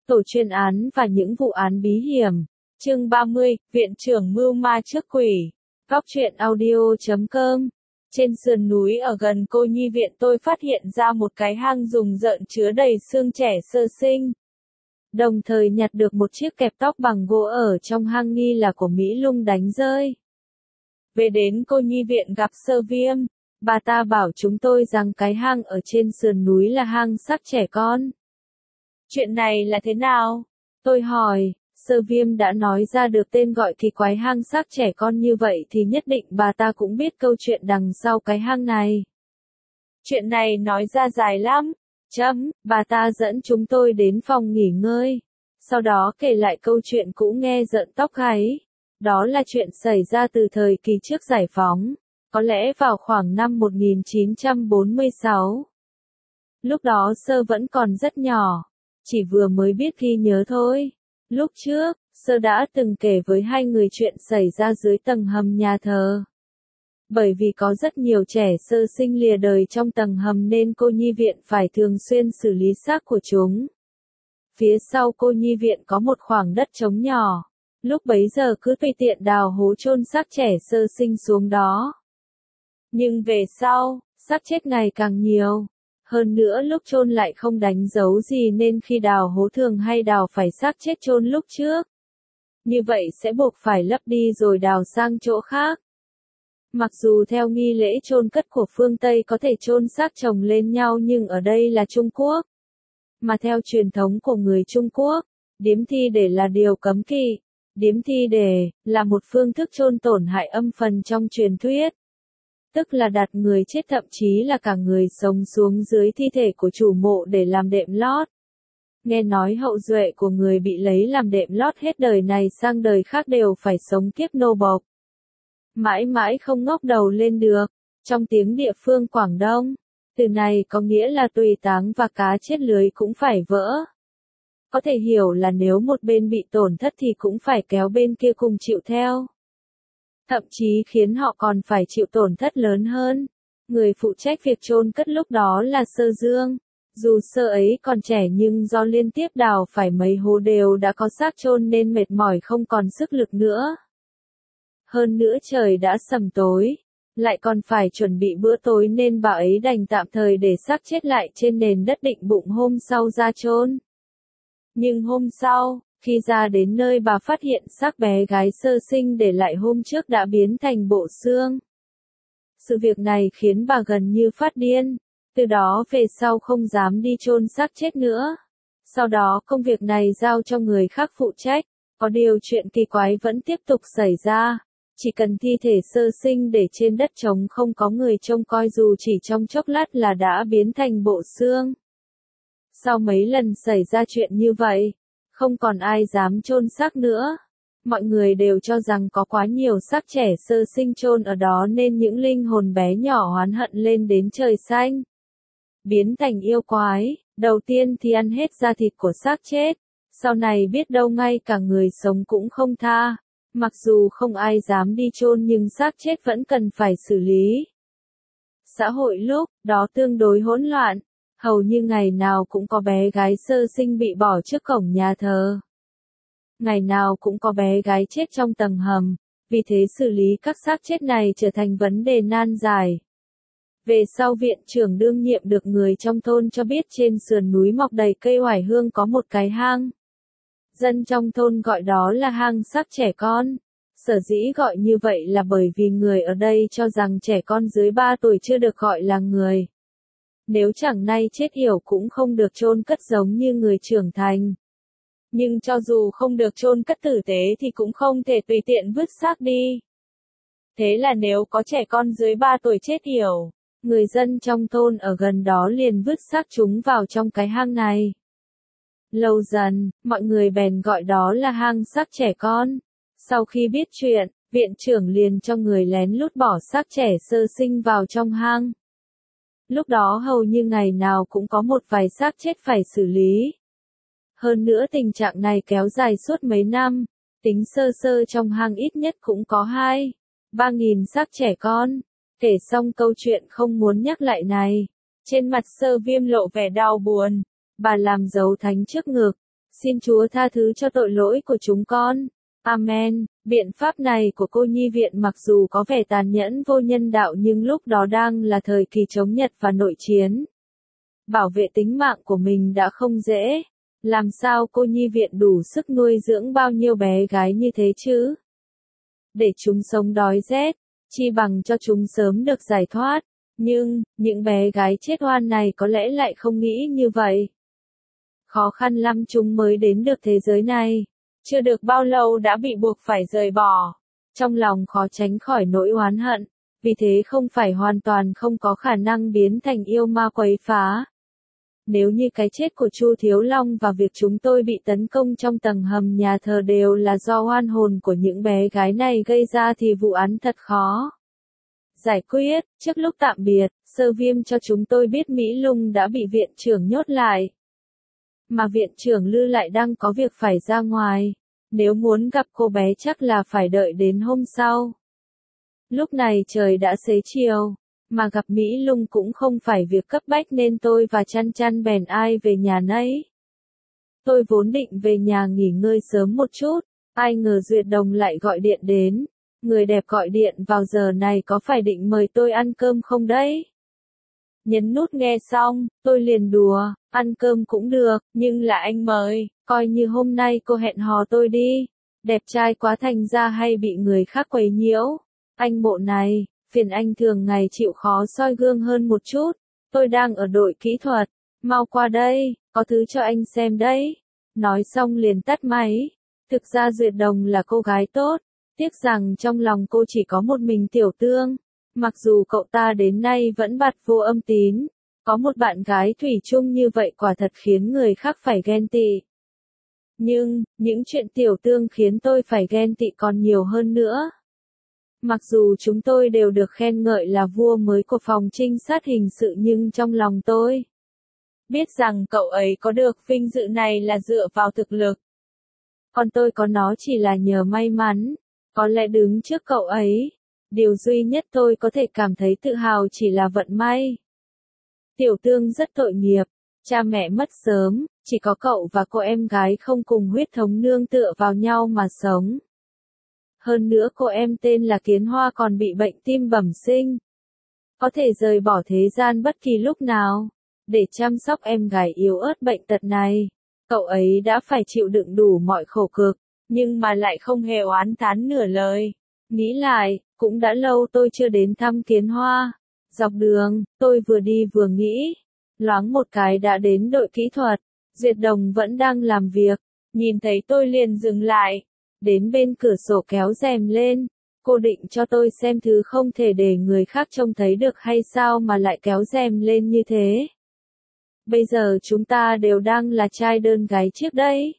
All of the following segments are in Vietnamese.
Tổ chuyên án và những vụ án bí hiểm. Chương 30, Viện trưởng mưu ma trước quỷ. Góc truyện audio.com. Trên sườn núi ở gần Cô Nhi Viện tôi phát hiện ra một cái hang rùng rợn chứa đầy xương trẻ sơ sinh. Đồng thời nhặt được một chiếc kẹp tóc bằng gỗ ở trong hang nghi là của Mỹ Lung đánh rơi. Về đến Cô Nhi Viện gặp Sơ Viêm, bà ta bảo chúng tôi rằng cái hang ở trên sườn núi là hang xác trẻ con. Chuyện này là thế nào? Tôi hỏi, Sơ Viêm đã nói ra được tên gọi kỳ quái hang xác trẻ con như vậy thì nhất định bà ta cũng biết câu chuyện đằng sau cái hang này. Chuyện này nói ra dài lắm. Bà ta dẫn chúng tôi đến phòng nghỉ ngơi. Sau đó kể lại câu chuyện cũ nghe rợn tóc gáy. Đó là chuyện xảy ra từ thời kỳ trước giải phóng, có lẽ vào khoảng năm 1946. Lúc đó Sơ vẫn còn rất nhỏ, chỉ vừa mới biết ghi nhớ thôi. Lúc trước, Sơ đã từng kể với hai người chuyện xảy ra dưới tầng hầm nhà thờ. Bởi vì có rất nhiều trẻ sơ sinh lìa đời trong tầng hầm nên Cô Nhi Viện phải thường xuyên xử lý xác của chúng. Phía sau Cô Nhi Viện có một khoảng đất trống nhỏ. Lúc bấy giờ cứ tùy tiện đào hố chôn xác trẻ sơ sinh xuống đó. Nhưng về sau, xác chết ngày càng nhiều. Hơn nữa lúc chôn lại không đánh dấu gì nên khi đào hố thường hay đào phải xác chết chôn lúc trước. Như vậy sẽ buộc phải lấp đi rồi đào sang chỗ khác. Mặc dù theo nghi lễ chôn cất của phương Tây có thể chôn xác chồng lên nhau nhưng ở đây là Trung Quốc. Mà theo truyền thống của người Trung Quốc, điếm thi để là điều cấm kỵ. Điếm thi để là một phương thức chôn tổn hại âm phần trong truyền thuyết. Tức là đặt người chết thậm chí là cả người sống xuống dưới thi thể của chủ mộ để làm đệm lót. Nghe nói hậu duệ của người bị lấy làm đệm lót hết đời này sang đời khác đều phải sống kiếp nô bộc. Mãi mãi không ngóc đầu lên được. Trong tiếng địa phương Quảng Đông, từ này có nghĩa là tùy táng và cá chết lưới cũng phải vỡ. Có thể hiểu là nếu một bên bị tổn thất thì cũng phải kéo bên kia cùng chịu theo. Thậm chí khiến họ còn phải chịu tổn thất lớn hơn. Người phụ trách việc chôn cất lúc đó là Sơ Dương. Dù Sơ ấy còn trẻ nhưng do liên tiếp đào phải mấy hố đều đã có xác chôn nên mệt mỏi không còn sức lực nữa. Hơn nữa trời đã sầm tối, lại còn phải chuẩn bị bữa tối nên bà ấy đành tạm thời để xác chết lại trên nền đất định bụng hôm sau ra chôn. Nhưng hôm sau, khi ra đến nơi bà phát hiện xác bé gái sơ sinh để lại hôm trước đã biến thành bộ xương. Sự việc này khiến bà gần như phát điên, từ đó về sau không dám đi chôn xác chết nữa. Sau đó công việc này giao cho người khác phụ trách, có điều chuyện kỳ quái vẫn tiếp tục xảy ra. Chỉ cần thi thể sơ sinh để trên đất trống không có người trông coi dù chỉ trong chốc lát là đã biến thành bộ xương. Sau mấy lần xảy ra chuyện như vậy, không còn ai dám chôn xác nữa. Mọi người đều cho rằng có quá nhiều xác trẻ sơ sinh chôn ở đó nên những linh hồn bé nhỏ oán hận lên đến trời xanh. Biến thành yêu quái, đầu tiên thì ăn hết da thịt của xác chết, sau này biết đâu ngay cả người sống cũng không tha. Mặc dù không ai dám đi chôn nhưng xác chết vẫn cần phải xử lý. Xã hội lúc đó tương đối hỗn loạn, hầu như ngày nào cũng có bé gái sơ sinh bị bỏ trước cổng nhà thờ. Ngày nào cũng có bé gái chết trong tầng hầm, vì thế xử lý các xác chết này trở thành vấn đề nan giải. Về sau viện trưởng đương nhiệm được người trong thôn cho biết trên sườn núi mọc đầy cây oải hương có một cái hang. Dân trong thôn gọi đó là hang xác trẻ con. Sở dĩ gọi như vậy là bởi vì người ở đây cho rằng trẻ con dưới 3 tuổi chưa được gọi là người. Nếu chẳng nay chết yểu cũng không được chôn cất giống như người trưởng thành. Nhưng cho dù không được chôn cất tử tế thì cũng không thể tùy tiện vứt xác đi. Thế là nếu có trẻ con dưới 3 tuổi chết yểu, người dân trong thôn ở gần đó liền vứt xác chúng vào trong cái hang này. Lâu dần, mọi người bèn gọi đó là hang xác trẻ con. Sau khi biết chuyện, viện trưởng liền cho người lén lút bỏ xác trẻ sơ sinh vào trong hang. Lúc đó hầu như ngày nào cũng có một vài xác chết phải xử lý. Hơn nữa tình trạng này kéo dài suốt mấy năm, tính sơ sơ trong hang ít nhất cũng có 2-3 nghìn xác trẻ con. Kể xong câu chuyện không muốn nhắc lại này, trên mặt Sơ Viêm lộ vẻ đau buồn. Bà làm dấu thánh trước ngực, Xin Chúa tha thứ cho tội lỗi của chúng con. Amen. Biện pháp này của cô nhi viện mặc dù có vẻ tàn nhẫn vô nhân đạo nhưng lúc đó đang là thời kỳ chống Nhật và nội chiến. Bảo vệ tính mạng của mình đã không dễ. Làm sao cô nhi viện đủ sức nuôi dưỡng bao nhiêu bé gái như thế chứ? Để chúng sống đói rét, chi bằng cho chúng sớm được giải thoát. Nhưng, những bé gái chết oan này có lẽ lại không nghĩ như vậy. Khó khăn lắm chúng mới đến được thế giới này. Chưa được bao lâu đã bị buộc phải rời bỏ. Trong lòng khó tránh khỏi nỗi oán hận. Vì thế không phải hoàn toàn không có khả năng biến thành yêu ma quấy phá. Nếu như cái chết của Chu Thiếu Long và việc chúng tôi bị tấn công trong tầng hầm nhà thờ đều là do oan hồn của những bé gái này gây ra thì vụ án thật khó giải quyết. Trước lúc tạm biệt, Sơ Viêm cho chúng tôi biết Mỹ Lung đã bị viện trưởng nhốt lại. Mà viện trưởng Lư lại đang có việc phải ra ngoài. Nếu muốn gặp cô bé chắc là phải đợi đến hôm sau. Lúc này trời đã xế chiều. Mà gặp Mỹ Lung cũng không phải việc cấp bách nên tôi và Chăn Chăn bèn ai về nhà nấy. Tôi vốn định về nhà nghỉ ngơi sớm một chút, ai ngờ Duyệt Đồng lại gọi điện đến. Người đẹp gọi điện vào giờ này có phải định mời tôi ăn cơm không đấy? Nhấn nút nghe xong, tôi liền đùa, ăn cơm cũng được, nhưng là anh mời, coi như hôm nay cô hẹn hò tôi đi. Đẹp trai quá thành ra hay bị người khác quấy nhiễu. Anh bộ này, phiền anh thường ngày chịu khó soi gương hơn một chút. Tôi đang ở đội kỹ thuật, mau qua đây, có thứ cho anh xem đấy. Nói xong liền tắt máy. Thực ra Duyệt Đồng là cô gái tốt, tiếc rằng trong lòng cô chỉ có một mình Tiểu Tương. Mặc dù cậu ta đến nay vẫn bặt vô âm tín, có một bạn gái thủy chung như vậy quả thật khiến người khác phải ghen tị. Nhưng, những chuyện Tiểu Tương khiến tôi phải ghen tị còn nhiều hơn nữa. Mặc dù chúng tôi đều được khen ngợi là vua mới của phòng trinh sát hình sự nhưng trong lòng tôi biết rằng cậu ấy có được vinh dự này là dựa vào thực lực. Còn tôi có nó chỉ là nhờ may mắn, có lẽ đứng trước cậu ấy. Điều duy nhất tôi có thể cảm thấy tự hào chỉ là vận may. Tiểu Tương rất tội nghiệp, cha mẹ mất sớm, chỉ có cậu và cô em gái không cùng huyết thống nương tựa vào nhau mà sống. Hơn nữa cô em tên là Kiến Hoa còn bị bệnh tim bẩm sinh. Có thể rời bỏ thế gian bất kỳ lúc nào. Để chăm sóc em gái yếu ớt bệnh tật này, cậu ấy đã phải chịu đựng đủ mọi khổ cực, nhưng mà lại không hề oán thán nửa lời. Nghĩ lại, cũng đã lâu tôi chưa đến thăm Kiến Hoa. Dọc đường, tôi vừa đi vừa nghĩ. Loáng một cái đã đến đội kỹ thuật. Duyệt Đồng vẫn đang làm việc. Nhìn thấy tôi liền dừng lại. Đến bên cửa sổ kéo rèm lên. Cô định cho tôi xem thứ không thể để người khác trông thấy được hay sao mà lại kéo rèm lên như thế. Bây giờ chúng ta đều đang là trai đơn gái chiếc đấy.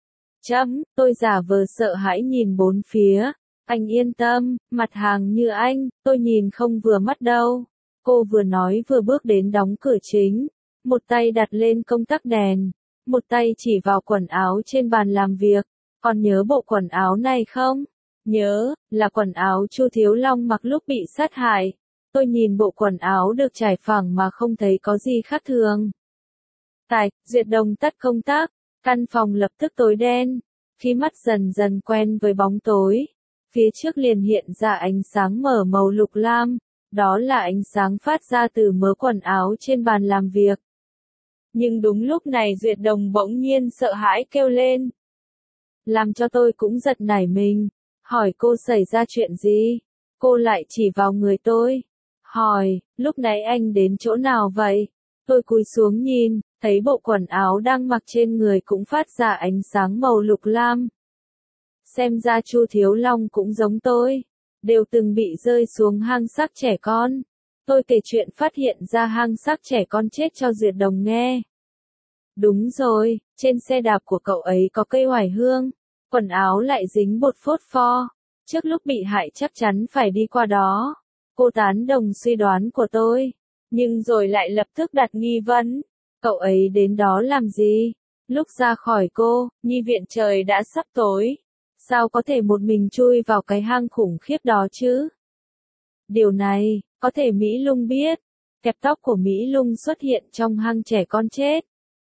Tôi giả vờ sợ hãi nhìn bốn phía. Anh yên tâm, mặt hàng như anh, tôi nhìn không vừa mắt đâu. Cô vừa nói vừa bước đến đóng cửa chính. Một tay đặt lên công tắc đèn. Một tay chỉ vào quần áo trên bàn làm việc. Còn nhớ bộ quần áo này không? Nhớ, là quần áo Chu Thiếu Long mặc lúc bị sát hại. Tôi nhìn bộ quần áo được trải phẳng mà không thấy có gì khác thường. Duyệt Đồng tắt công tắc. Căn phòng lập tức tối đen. Khi mắt dần dần quen với bóng tối, phía trước liền hiện ra ánh sáng mở màu lục lam. Đó là ánh sáng phát ra từ mớ quần áo trên bàn làm việc. Nhưng đúng lúc này Duyệt Đồng bỗng nhiên sợ hãi kêu lên. Làm cho tôi cũng giật nảy mình. Hỏi cô xảy ra chuyện gì? Cô lại chỉ vào người tôi. Hỏi, lúc nãy anh đến chỗ nào vậy? Tôi cúi xuống nhìn, thấy bộ quần áo đang mặc trên người cũng phát ra ánh sáng màu lục lam. Xem ra Chu Thiếu Long cũng giống tôi, đều từng bị rơi xuống hang xác trẻ con. Tôi kể chuyện phát hiện ra hang xác trẻ con chết cho Duyệt Đồng nghe. Đúng rồi, trên xe đạp của cậu ấy có cây oải hương, quần áo lại dính bột phốt pho. Trước lúc bị hại chắc chắn phải đi qua đó. Cô tán đồng suy đoán của tôi, nhưng rồi lại lập tức đặt nghi vấn. Cậu ấy đến đó làm gì? Lúc ra khỏi cô, nhi viện trời đã sắp tối. Sao có thể một mình chui vào cái hang khủng khiếp đó chứ? Điều này, có thể Mỹ Lung biết. Kẹp tóc của Mỹ Lung xuất hiện trong hang trẻ con chết.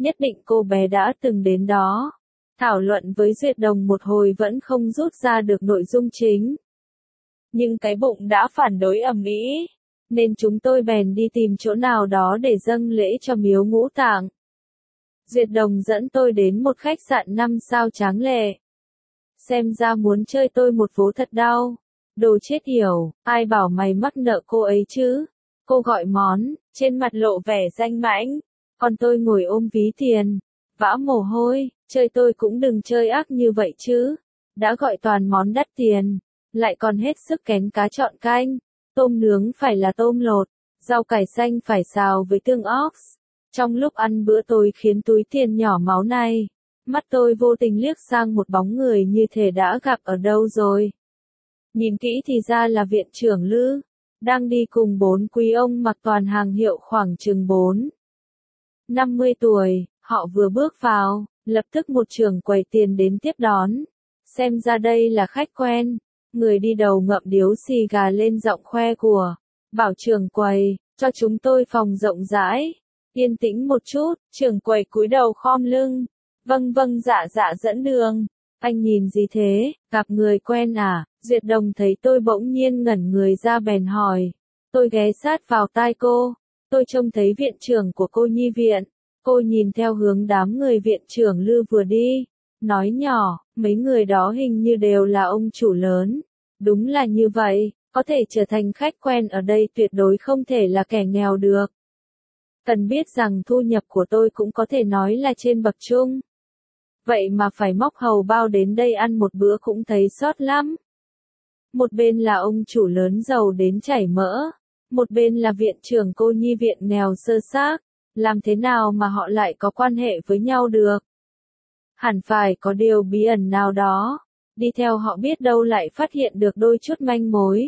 Nhất định cô bé đã từng đến đó. Thảo luận với Duyệt Đồng một hồi vẫn không rút ra được nội dung chính. Nhưng cái bụng đã phản đối ầm ĩ, nên chúng tôi bèn đi tìm chỗ nào đó để dâng lễ cho miếu Ngũ Tạng. Duyệt Đồng dẫn tôi đến một khách sạn 5 sao tráng lệ. Xem ra muốn chơi tôi một vố thật đau. Đồ chết yểu, ai bảo mày mắc nợ cô ấy chứ? Cô gọi món, trên mặt lộ vẻ danh mãnh. Còn tôi ngồi ôm ví tiền, vã mồ hôi, chơi tôi cũng đừng chơi ác như vậy chứ. Đã gọi toàn món đắt tiền, lại còn hết sức kén cá chọn canh. Tôm nướng phải là tôm lột, rau cải xanh phải xào với tương ox. Trong lúc ăn bữa tối khiến túi tiền nhỏ máu này, mắt tôi vô tình liếc sang một bóng người như thể đã gặp ở đâu rồi. Nhìn kỹ thì ra là viện trưởng Lư, đang đi cùng 4 quý ông mặc toàn hàng hiệu khoảng chừng 50 tuổi, họ vừa bước vào, lập tức một trưởng quầy tiền đến tiếp đón. Xem ra đây là khách quen, người đi đầu ngậm điếu xì gà lên giọng khoe của, bảo trưởng quầy, cho chúng tôi phòng rộng rãi. Yên tĩnh một chút, trưởng quầy cúi đầu khom lưng. Vâng vâng dạ dạ dẫn đường. Anh nhìn gì thế, gặp người quen à? Duyệt Đồng thấy tôi bỗng nhiên ngẩn người ra bèn hỏi. Tôi ghé sát vào tai cô. Tôi trông thấy viện trưởng của cô nhi viện. Cô nhìn theo hướng đám người viện trưởng Lư vừa đi. Nói nhỏ, mấy người đó hình như đều là ông chủ lớn. Đúng là như vậy, có thể trở thành khách quen ở đây tuyệt đối không thể là kẻ nghèo được. Cần biết rằng thu nhập của tôi cũng có thể nói là trên bậc trung. Vậy mà phải móc hầu bao đến đây ăn một bữa cũng thấy xót lắm. Một bên là ông chủ lớn giàu đến chảy mỡ, một bên là viện trưởng cô nhi viện nghèo sơ xác, làm thế nào mà họ lại có quan hệ với nhau được? Hẳn phải có điều bí ẩn nào đó, đi theo họ biết đâu lại phát hiện được đôi chút manh mối.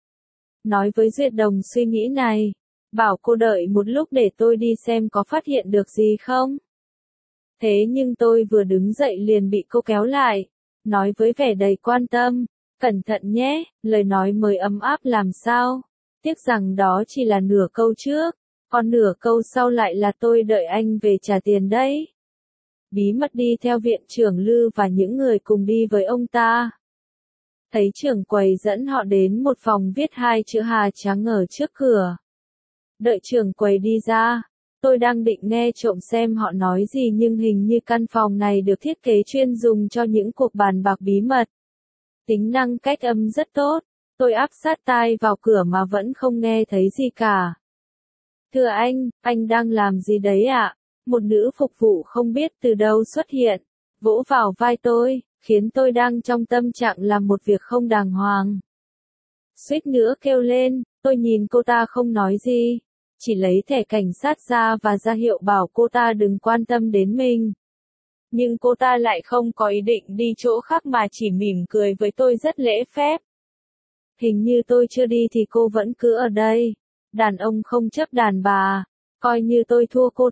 Nói với Duyệt Đồng suy nghĩ này, bảo cô đợi một lúc để tôi đi xem có phát hiện được gì không. Thế nhưng tôi vừa đứng dậy liền bị cô kéo lại, nói với vẻ đầy quan tâm, cẩn thận nhé, lời nói mới ấm áp làm sao. Tiếc rằng đó chỉ là nửa câu trước, còn nửa câu sau lại là tôi đợi anh về trả tiền đấy. Bí mật đi theo viện trưởng Lư và những người cùng đi với ông ta. Thấy trưởng quầy dẫn họ đến một phòng viết 2 chữ Hà Trắng ở trước cửa. Đợi trưởng quầy đi ra, tôi đang định nghe trộm xem họ nói gì nhưng hình như căn phòng này được thiết kế chuyên dùng cho những cuộc bàn bạc bí mật. Tính năng cách âm rất tốt, tôi áp sát tai vào cửa mà vẫn không nghe thấy gì cả. Thưa anh đang làm gì đấy ạ? Một nữ phục vụ không biết từ đâu xuất hiện, vỗ vào vai tôi, khiến tôi đang trong tâm trạng làm một việc không đàng hoàng. Suýt nữa kêu lên, tôi nhìn cô ta không nói gì, chỉ lấy thẻ cảnh sát ra và ra hiệu bảo cô ta đừng quan tâm đến mình. Nhưng cô ta lại không có ý định đi chỗ khác mà chỉ mỉm cười với tôi rất lễ phép. Hình như tôi chưa đi thì cô vẫn cứ ở đây. Đàn ông không chấp đàn bà, coi như tôi thua cô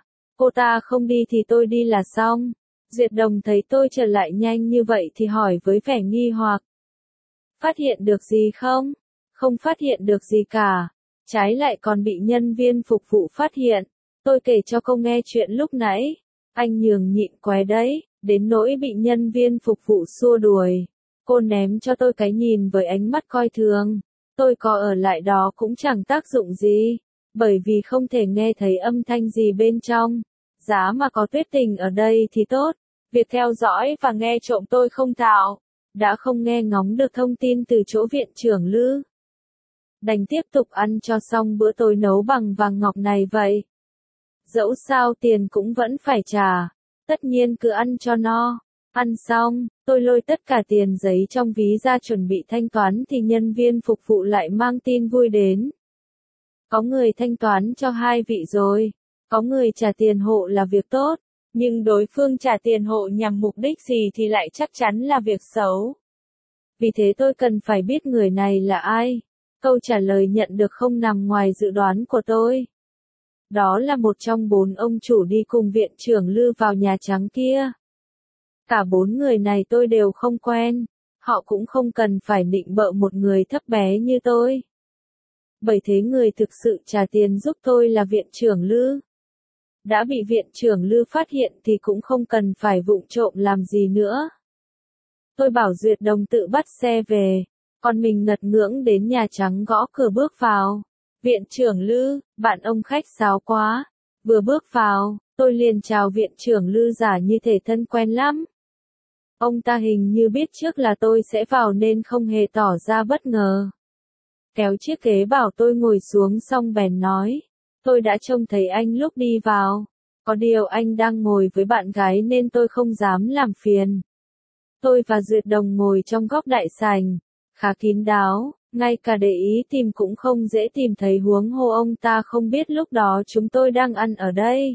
ta không đi thì tôi đi là xong. Duyệt Đồng thấy tôi trở lại nhanh như vậy thì hỏi với vẻ nghi hoặc. Phát hiện được gì không? Không phát hiện được gì cả. Trái lại còn bị nhân viên phục vụ phát hiện. Tôi kể cho cô nghe chuyện lúc nãy. Anh nhường nhịn quá đấy, đến nỗi bị nhân viên phục vụ xua đuổi. Cô ném cho tôi cái nhìn với ánh mắt coi thường. Tôi có ở lại đó cũng chẳng tác dụng gì, bởi vì không thể nghe thấy âm thanh gì bên trong. Giá mà có Tuyết Tình ở đây thì tốt. Việc theo dõi và nghe trộm tôi không thạo, đã không nghe ngóng được thông tin từ chỗ viện trưởng Lư. Đành tiếp tục ăn cho xong bữa tối nấu bằng vàng ngọc này vậy. Dẫu sao tiền cũng vẫn phải trả, tất nhiên cứ ăn cho no. Ăn xong, tôi lôi tất cả tiền giấy trong ví ra chuẩn bị thanh toán thì nhân viên phục vụ lại mang tin vui đến. Có người thanh toán cho 2 vị rồi, có người trả tiền hộ là việc tốt, nhưng đối phương trả tiền hộ nhằm mục đích gì thì lại chắc chắn là việc xấu. Vì thế tôi cần phải biết người này là ai. Câu trả lời nhận được không nằm ngoài dự đoán của tôi. Đó là một trong 4 ông chủ đi cùng viện trưởng Lư vào Nhà Trắng kia. Cả 4 người này tôi đều không quen, họ cũng không cần phải nịnh bợ một người thấp bé như tôi. Bởi thế người thực sự trả tiền giúp tôi là viện trưởng Lư. đã bị viện trưởng Lư phát hiện thì cũng không cần phải vụng trộm làm gì nữa. Tôi bảo Duyệt Đồng tự bắt xe về, còn mình ngật ngưỡng đến Nhà Trắng gõ cửa bước vào. Viện trưởng Lư, bạn ông khách sáo quá. Vừa bước vào, tôi liền chào viện trưởng Lư giả như thể thân quen lắm. Ông ta hình như biết trước là tôi sẽ vào nên không hề tỏ ra bất ngờ. Kéo chiếc ghế bảo tôi ngồi xuống xong bèn nói. Tôi đã trông thấy anh lúc đi vào. Có điều anh đang ngồi với bạn gái nên tôi không dám làm phiền. Tôi và Duyệt Đồng ngồi trong góc đại sảnh, khá kín đáo, ngay cả để ý tìm cũng không dễ tìm thấy, huống hồ ông ta không biết lúc đó chúng tôi đang ăn ở đây.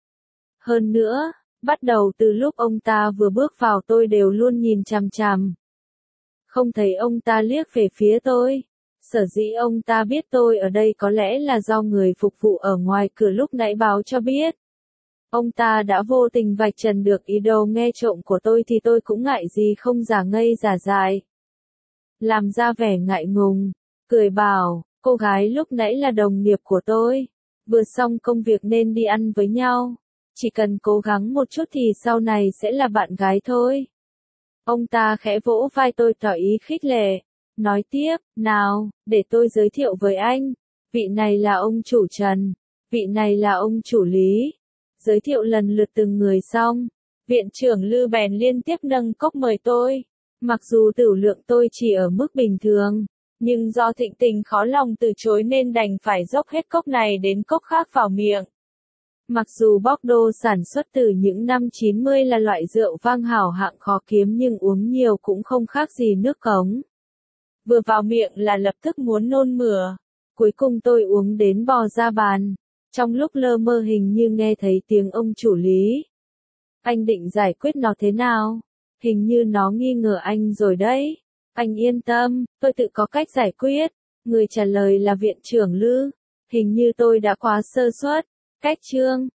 Hơn nữa, bắt đầu từ lúc ông ta vừa bước vào tôi đều luôn nhìn chằm chằm. Không thấy ông ta liếc về phía tôi. Sở dĩ ông ta biết tôi ở đây có lẽ là do người phục vụ ở ngoài cửa lúc nãy báo cho biết. Ông ta đã vô tình vạch trần được ý đồ nghe trộm của tôi thì tôi cũng ngại gì không giả ngây giả dại. Làm ra vẻ ngại ngùng, cười bảo, cô gái lúc nãy là đồng nghiệp của tôi. Vừa xong công việc nên đi ăn với nhau. Chỉ cần cố gắng một chút thì sau này sẽ là bạn gái thôi. Ông ta khẽ vỗ vai tôi tỏ ý khích lệ. Nói tiếp, nào, để tôi giới thiệu với anh. Vị này là ông chủ Trần. Vị này là ông chủ Lý. Giới thiệu lần lượt từng người xong. Viện trưởng Lư bèn liên tiếp nâng cốc mời tôi. Mặc dù tửu lượng tôi chỉ ở mức bình thường, nhưng do thịnh tình khó lòng từ chối nên đành phải dốc hết cốc này đến cốc khác vào miệng. Mặc dù Bordeaux sản xuất từ những năm 90 là loại rượu vang hảo hạng khó kiếm nhưng uống nhiều cũng không khác gì nước cống. Vừa vào miệng là lập tức muốn nôn mửa. Cuối cùng tôi uống đến bò ra bàn. Trong lúc lơ mơ hình như nghe thấy tiếng ông chủ Lý. Anh định giải quyết nó thế nào? Hình như nó nghi ngờ anh rồi đấy. Anh yên tâm, tôi tự có cách giải quyết. Người trả lời là viện trưởng Lư. Hình như tôi đã quá sơ suất. Cách chương